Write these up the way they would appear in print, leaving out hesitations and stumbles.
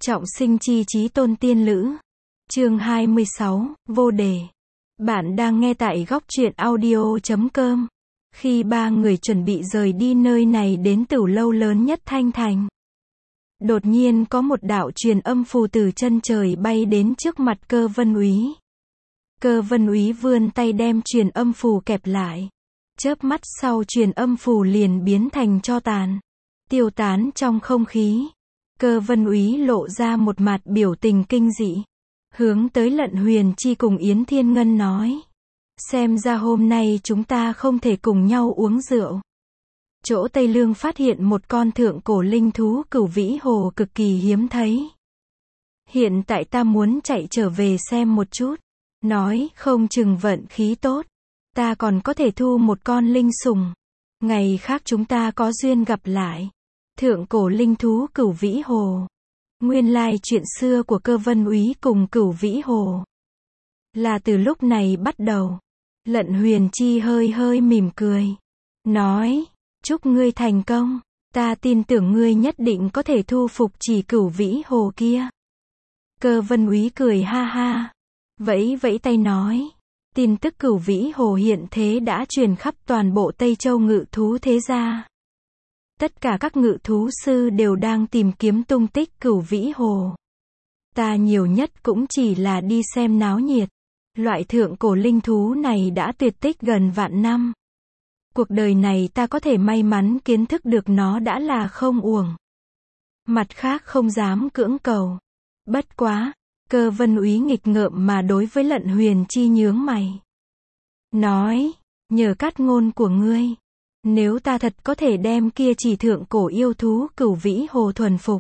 Trọng sinh chi chí tôn tiên lữ. Chương 26, vô đề. Bạn đang nghe tại góc truyện audio.com. Khi ba người chuẩn bị rời đi nơi này đến tửu lâu lớn nhất Thanh Thành, đột nhiên có một đạo truyền âm phù từ chân trời bay đến trước mặt Cơ Vân Úy. Cơ Vân Úy vươn tay đem truyền âm phù kẹp lại. Chớp mắt sau truyền âm phù liền biến thành tro tàn, tiêu tán trong không khí. Cơ Vân Úy lộ ra một mặt biểu tình kinh dị, hướng tới Lận Huyền Chi cùng Yến Thiên Ngân nói: xem ra hôm nay chúng ta không thể cùng nhau uống rượu. Chỗ Tây Lương phát hiện một con thượng cổ linh thú Cửu Vĩ Hồ cực kỳ hiếm thấy. Hiện tại ta muốn chạy trở về xem một chút, nói không chừng vận khí tốt, ta còn có thể thu một con linh sủng. Ngày khác chúng ta có duyên gặp lại. Thượng cổ linh thú Cửu Vĩ Hồ. Nguyên lai chuyện xưa của Cơ Vân Úy cùng Cửu Vĩ Hồ là từ lúc này bắt đầu. Lận Huyền Chi hơi hơi mỉm cười, nói: chúc ngươi thành công, ta tin tưởng ngươi nhất định có thể thu phục chỉ Cửu Vĩ Hồ kia. Cơ Vân Úy cười ha ha, vẫy vẫy tay nói: tin tức Cửu Vĩ Hồ hiện thế đã truyền khắp toàn bộ Tây Châu ngự thú thế gia. Tất cả các ngự thú sư đều đang tìm kiếm tung tích Cửu Vĩ Hồ. Ta nhiều nhất cũng chỉ là đi xem náo nhiệt. Loại thượng cổ linh thú này đã tuyệt tích gần vạn năm. Cuộc đời này ta có thể may mắn kiến thức được nó đã là không uổng. Mặt khác không dám cưỡng cầu. Bất quá, Cơ Vân Úy nghịch ngợm mà đối với Lận Huyền Chi nhướng mày, nói: nhờ cát ngôn của ngươi, nếu ta thật có thể đem kia chỉ thượng cổ yêu thú Cửu Vĩ Hồ thuần phục,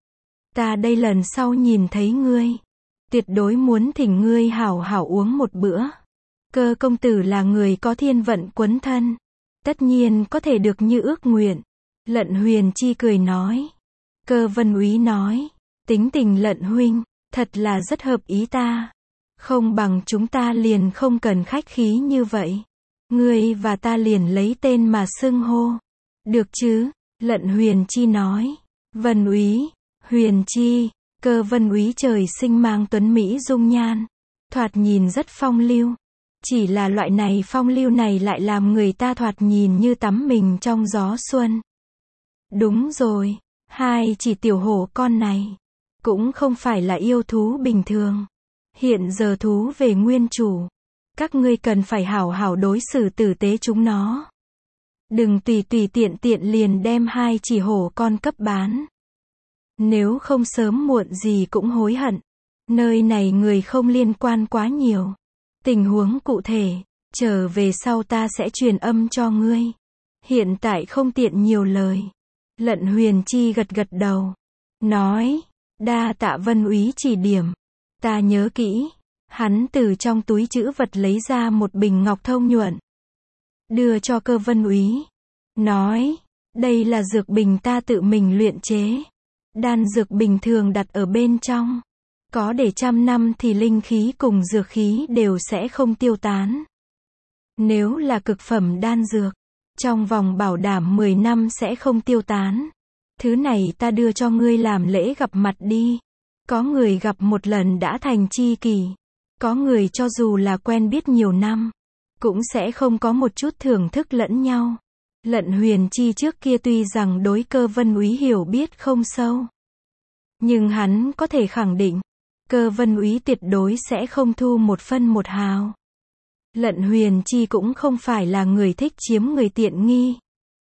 ta đây lần sau nhìn thấy ngươi, tuyệt đối muốn thỉnh ngươi hảo hảo uống một bữa. Cơ công tử là người có thiên vận quấn thân, tất nhiên có thể được như ước nguyện. Lận Huyền Chi cười nói. Cơ Vân Úy nói: tính tình Lận huynh, thật là rất hợp ý ta. Không bằng chúng ta liền không cần khách khí như vậy. Ngươi và ta liền lấy tên mà xưng hô. Được chứ? Lận Huyền Chi nói. Vân Úy, Huyền Chi. Cơ Vân Úy trời sinh mang tuấn mỹ dung nhan, thoạt nhìn rất phong lưu. Chỉ là loại này phong lưu này lại làm người ta thoạt nhìn như tắm mình trong gió xuân. Đúng rồi, hai chỉ tiểu hổ con này cũng không phải là yêu thú bình thường. Hiện giờ thú về nguyên chủ, các ngươi cần phải hảo hảo đối xử tử tế chúng nó. Đừng tùy tiện liền đem hai chỉ hổ con cấp bán. Nếu không sớm muộn gì cũng hối hận. Nơi này người không liên quan quá nhiều. Tình huống cụ thể, trở về sau ta sẽ truyền âm cho ngươi. Hiện tại không tiện nhiều lời. Lận Huyền Chi gật đầu, nói: đa tạ Vân Úy chỉ điểm, ta nhớ kỹ. Hắn từ trong túi trữ vật lấy ra một bình ngọc thông nhuận, đưa cho Cơ Vân Úy, nói: đây là dược bình ta tự mình luyện chế. Đan dược bình thường đặt ở bên trong, có để trăm năm thì linh khí cùng dược khí đều sẽ không tiêu tán. Nếu là cực phẩm đan dược, trong vòng bảo đảm 10 năm sẽ không tiêu tán. Thứ này ta đưa cho ngươi làm lễ gặp mặt đi. Có người gặp một lần đã thành tri kỷ, có người cho dù là quen biết nhiều năm, cũng sẽ không có một chút thưởng thức lẫn nhau. Lận Huyền Chi trước kia tuy rằng đối Cơ Vân Úy hiểu biết không sâu, nhưng hắn có thể khẳng định, Cơ Vân Úy tuyệt đối sẽ không thu một phân một hào. Lận Huyền Chi cũng không phải là người thích chiếm người tiện nghi.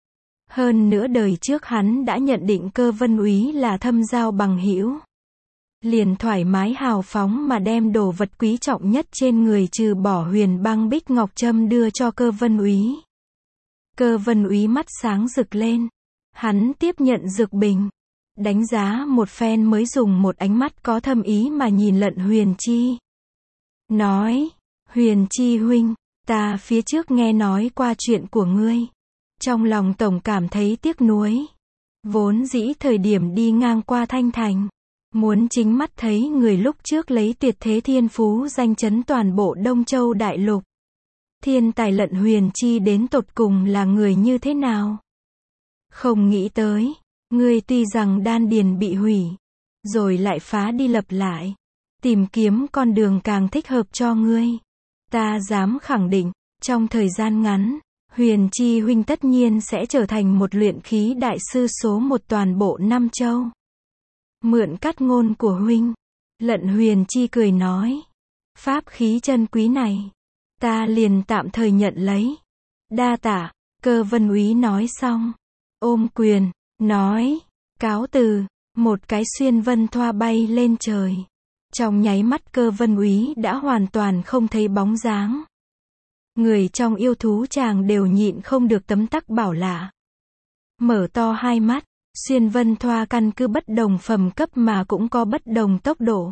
Hơn nữa đời trước hắn đã nhận định Cơ Vân Úy là thâm giao bằng hữu, liền thoải mái hào phóng mà đem đồ vật quý trọng nhất trên người trừ bỏ huyền băng bích ngọc trâm đưa cho Cơ Vân Úy. Cơ Vân Úy mắt sáng rực lên, hắn tiếp nhận dược bình, đánh giá một phen mới dùng một ánh mắt có thâm ý mà nhìn Lận Huyền Chi, nói: Huyền Chi huynh, ta phía trước nghe nói qua chuyện của ngươi, trong lòng tổng cảm thấy tiếc nuối. Vốn dĩ thời điểm đi ngang qua Thanh Thành, muốn chính mắt thấy người lúc trước lấy tuyệt thế thiên phú danh chấn toàn bộ Đông Châu đại lục. Thiên tài Lận Huyền Chi đến tột cùng là người như thế nào? Không nghĩ tới, ngươi tuy rằng đan điền bị hủy, rồi lại phá đi lập lại, tìm kiếm con đường càng thích hợp cho ngươi. Ta dám khẳng định, trong thời gian ngắn, Huyền Chi huynh tất nhiên sẽ trở thành một luyện khí đại sư số một toàn bộ Nam Châu. Mượn cát ngôn của huynh, Lận Huyền Chi cười nói, pháp khí chân quý này, ta liền tạm thời nhận lấy. Đa tạ. Cơ Vân Úy nói xong, ôm quyền, nói, cáo từ. Một cái xuyên vân thoa bay lên trời. Trong nháy mắt Cơ Vân Úy đã hoàn toàn không thấy bóng dáng. Người trong yêu thú chàng đều nhịn không được tấm tắc bảo lạ. Mở to hai mắt, xuyên vân thoa căn cứ bất đồng phẩm cấp mà cũng có bất đồng tốc độ.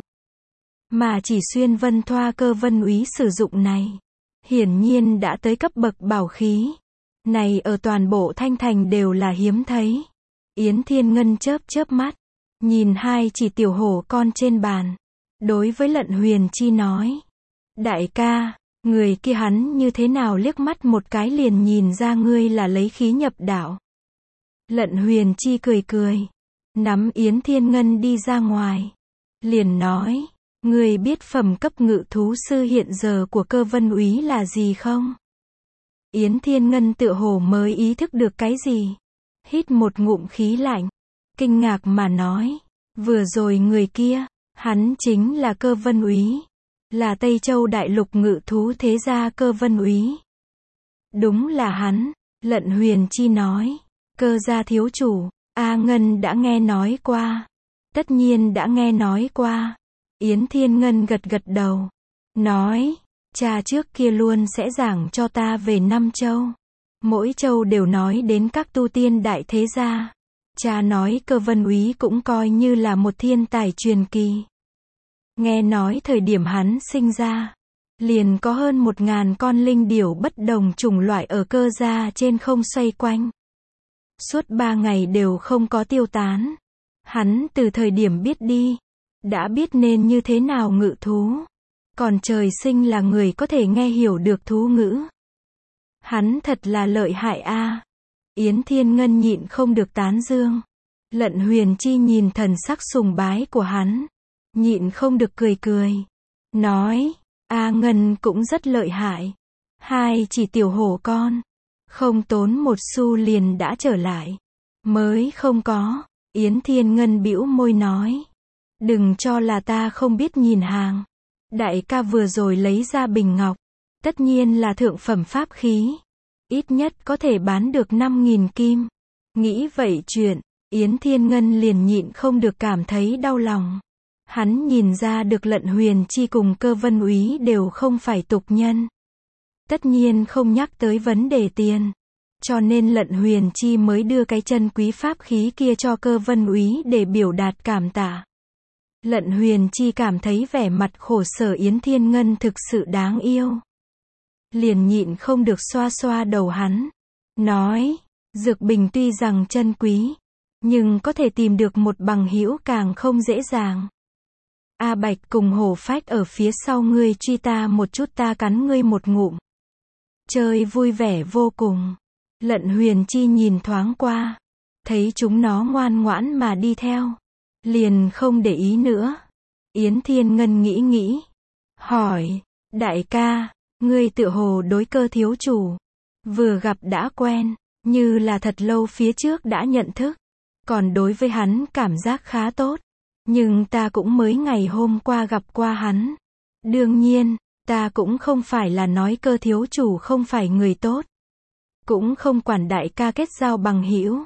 Mà chỉ xuyên vân thoa Cơ Vân Úy sử dụng này, hiển nhiên đã tới cấp bậc bảo khí. Này ở toàn bộ Thanh Thành đều là hiếm thấy. Yến Thiên Ngân chớp chớp mắt, nhìn hai chỉ tiểu hổ con trên bàn. Đối với Lận Huyền Chi nói, đại ca, người kia hắn như thế nào liếc mắt một cái liền nhìn ra ngươi là lấy khí nhập đạo. Lận Huyền Chi cười cười, nắm Yến Thiên Ngân đi ra ngoài. Liền nói, ngươi biết phẩm cấp ngự thú sư hiện giờ của Cơ Vân Úy là gì không? Yến Thiên Ngân tựa hồ mới ý thức được cái gì. Hít một ngụm khí lạnh, kinh ngạc mà nói, vừa rồi người kia, hắn chính là Cơ Vân Úy, là Tây Châu đại lục ngự thú thế gia Cơ Vân Úy. Đúng là hắn. Lận Huyền Chi nói, Cơ gia thiếu chủ, A Ngân đã nghe nói qua. Tất nhiên đã nghe nói qua. Yến Thiên Ngân gật gật đầu, nói, cha trước kia luôn sẽ giảng cho ta về năm châu. Mỗi châu đều nói đến các tu tiên đại thế gia. Cha nói Cơ Vân Úy cũng coi như là một thiên tài truyền kỳ. Nghe nói thời điểm hắn sinh ra, liền có hơn 1000 con linh điểu bất đồng chủng loại ở Cơ gia trên không xoay quanh. Suốt 3 ngày đều không có tiêu tán. Hắn từ thời điểm biết đi, đã biết nên như thế nào ngự thú. Còn trời sinh là người có thể nghe hiểu được thú ngữ. Hắn thật là lợi hại a. Yến Thiên Ngân nhịn không được tán dương. Lận Huyền Chi nhìn thần sắc sùng bái của hắn, nhịn không được cười cười. Nói, A Ngân cũng rất lợi hại. Hai chỉ tiểu hổ con, không tốn một xu liền đã trở lại. Mới không có. Yến Thiên Ngân bĩu môi nói, đừng cho là ta không biết nhìn hàng. Đại ca vừa rồi lấy ra bình ngọc, tất nhiên là thượng phẩm pháp khí. Ít nhất có thể bán được 5.000 kim. Nghĩ vậy chuyện, Yến Thiên Ngân liền nhịn không được cảm thấy đau lòng. Hắn nhìn ra được Lận Huyền Chi cùng Cơ Vân Úy đều không phải tục nhân. Tất nhiên không nhắc tới vấn đề tiền. Cho nên Lận Huyền Chi mới đưa cái chân quý pháp khí kia cho Cơ Vân Úy để biểu đạt cảm tạ. Lận Huyền Chi cảm thấy vẻ mặt khổ sở Yến Thiên Ngân thực sự đáng yêu. Liền nhịn không được xoa xoa đầu hắn. Nói, dược bình tuy rằng chân quý, nhưng có thể tìm được một bằng hữu càng không dễ dàng. A Bạch cùng Hổ Phách ở phía sau ngươi truy ta một chút ta cắn ngươi một ngụm. Chơi vui vẻ vô cùng. Lận Huyền Chi nhìn thoáng qua, thấy chúng nó ngoan ngoãn mà đi theo, liền không để ý nữa. Yến Thiên Ngân nghĩ nghĩ, hỏi, đại ca, ngươi tựa hồ đối Cơ thiếu chủ, vừa gặp đã quen, như là thật lâu phía trước đã nhận thức, còn đối với hắn cảm giác khá tốt, nhưng ta cũng mới ngày hôm qua gặp qua hắn. Đương nhiên, ta cũng không phải là nói Cơ thiếu chủ không phải người tốt, cũng không quản đại ca kết giao bằng hữu,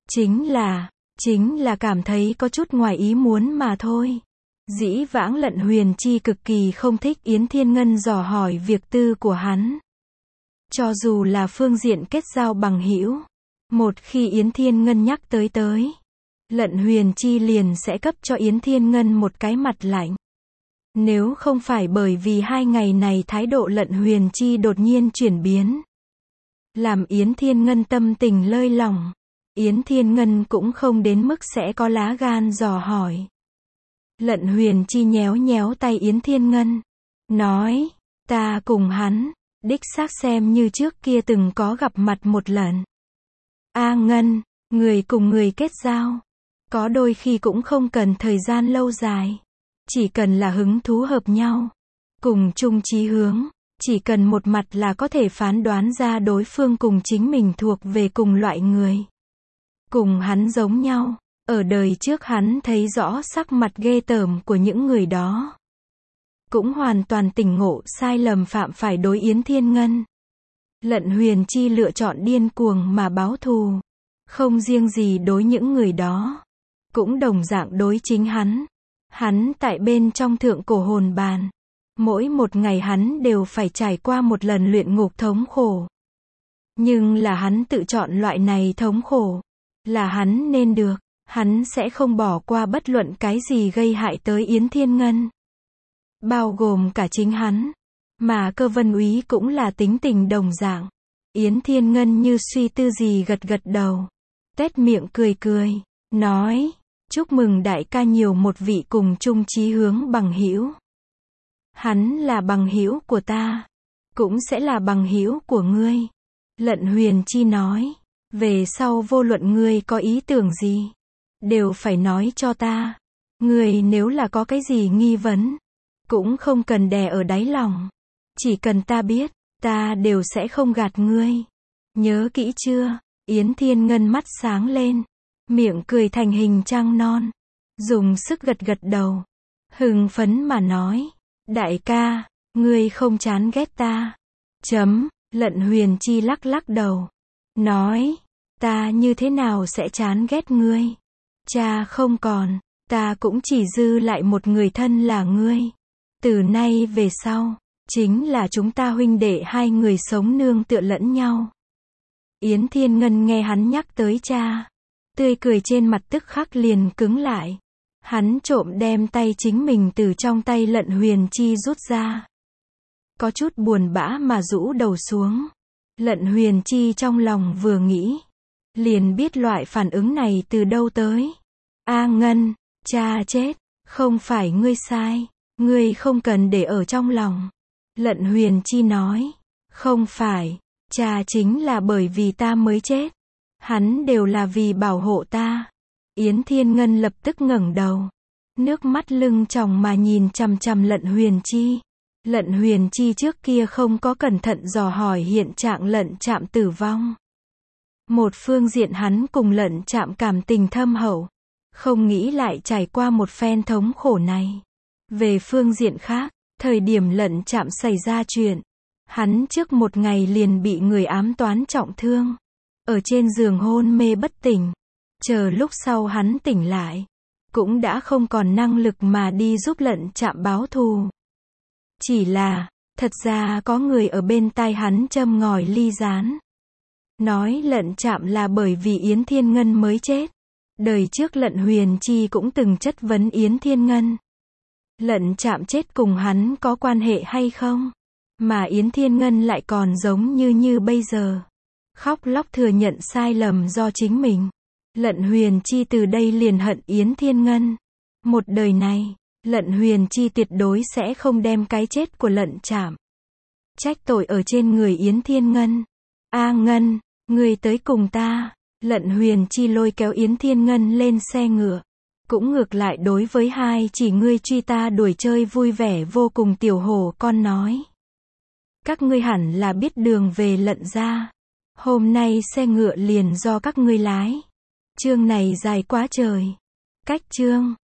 chính là cảm thấy có chút ngoài ý muốn mà thôi. Dĩ vãng Lận Huyền Chi cực kỳ không thích Yến Thiên Ngân dò hỏi việc tư của hắn. Cho dù là phương diện kết giao bằng hữu, một khi Yến Thiên Ngân nhắc tới, Lận Huyền Chi liền sẽ cấp cho Yến Thiên Ngân một cái mặt lạnh. Nếu không phải bởi vì 2 ngày này thái độ Lận Huyền Chi đột nhiên chuyển biến, làm Yến Thiên Ngân tâm tình lơi lỏng, Yến Thiên Ngân cũng không đến mức sẽ có lá gan dò hỏi. Lận Huyền Chi nhéo nhéo tay Yến Thiên Ngân, nói, ta cùng hắn, đích xác xem như trước kia từng có gặp mặt một lần. A Ngân, người cùng người kết giao, Có đôi khi cũng không cần thời gian lâu dài. Chỉ cần là hứng thú hợp nhau. Cùng chung chí hướng. Chỉ cần một mặt là có thể phán đoán ra đối phương cùng chính mình thuộc về cùng loại người. Cùng hắn giống nhau. Ở đời trước hắn thấy rõ sắc mặt ghê tởm của những người đó. Cũng hoàn toàn tỉnh ngộ sai lầm phạm phải đối Yến Thiên Ngân. Lận Huyền Chi lựa chọn điên cuồng mà báo thù. Không riêng gì đối những người đó. Cũng đồng dạng đối chính hắn. Hắn tại bên trong thượng cổ hồn bàn. Mỗi một ngày hắn đều phải trải qua một lần luyện ngục thống khổ. Nhưng là hắn tự chọn loại này thống khổ. Là hắn nên được. Hắn sẽ không bỏ qua bất luận cái gì gây hại tới Yến Thiên Ngân. Bao gồm cả chính hắn. Mà Cơ Vân Úy cũng là tính tình đồng dạng. Yến Thiên Ngân như suy tư gì gật gật đầu. Tét miệng cười cười. Nói. Chúc mừng đại ca nhiều một vị cùng chung chí hướng bằng hữu. Hắn là bằng hữu của ta. Cũng sẽ là bằng hữu của ngươi. Lận Huyền Chi nói. Về sau vô luận ngươi có ý tưởng gì. Đều phải nói cho ta. Ngươi nếu là có cái gì nghi vấn. Cũng không cần đè ở đáy lòng. Chỉ cần ta biết. Ta đều sẽ không gạt ngươi. Nhớ kỹ chưa? Yến Thiên Ngân mắt sáng lên. Miệng cười thành hình trăng non. Dùng sức gật gật đầu. Hưng phấn mà nói. Đại ca, ngươi không chán ghét ta. Lận Huyền Chi lắc lắc đầu. Nói. Ta như thế nào sẽ chán ghét ngươi? Cha không còn. Ta cũng chỉ dư lại một người thân là ngươi. Từ nay về sau. Chính là chúng ta huynh đệ hai người sống nương tựa lẫn nhau. Yến Thiên Ngân nghe hắn nhắc tới cha. Tươi cười trên mặt tức khắc liền cứng lại. Hắn trộm đem tay chính mình từ trong tay Lận Huyền Chi rút ra. Có chút buồn bã mà rũ đầu xuống. Lận Huyền Chi trong lòng vừa nghĩ. Liền biết loại phản ứng này từ đâu tới. A Ngân, cha chết. Không phải ngươi sai. Ngươi không cần để ở trong lòng. Lận Huyền Chi nói. Không phải. Cha chính là bởi vì ta mới chết. Hắn đều là vì bảo hộ ta. Yến Thiên Ngân lập tức ngẩng đầu. Nước mắt lưng tròng mà nhìn chằm chằm Lận Huyền Chi. Lận Huyền Chi trước kia không có cẩn thận dò hỏi hiện trạng Lận Trạm tử vong. Một phương diện hắn cùng Lận Trạm cảm tình thâm hậu. Không nghĩ lại trải qua một phen thống khổ này. Về phương diện khác, thời điểm Lận Trạm xảy ra chuyện. Hắn trước một ngày liền bị người ám toán trọng thương. Ở trên giường hôn mê bất tỉnh. Chờ lúc sau hắn tỉnh lại. Cũng đã không còn năng lực mà đi giúp Lận Trạm báo thù. Chỉ là, thật ra có người ở bên tai hắn châm ngòi ly rán. Nói Lận Trạm là bởi vì Yến Thiên Ngân mới chết. Đời trước Lận Huyền Chi cũng từng chất vấn Yến Thiên Ngân. Lận Trạm chết cùng hắn có quan hệ hay không? Mà Yến Thiên Ngân lại còn giống như bây giờ. Khóc lóc thừa nhận sai lầm do chính mình. Lận Huyền Chi từ đây liền hận Yến Thiên Ngân. Một đời này, Lận Huyền Chi tuyệt đối sẽ không đem cái chết của Lận Trạm trách tội ở trên người Yến Thiên Ngân. A Ngân, ngươi tới cùng ta. Lận Huyền Chi lôi kéo Yến Thiên Ngân lên xe ngựa. Cũng ngược lại đối với hai chỉ ngươi truy ta đuổi chơi vui vẻ vô cùng tiểu hổ con nói. Các ngươi hẳn là biết đường về Lận gia. Hôm nay xe ngựa liền do các ngươi lái. Chương này dài quá trời. Cách chương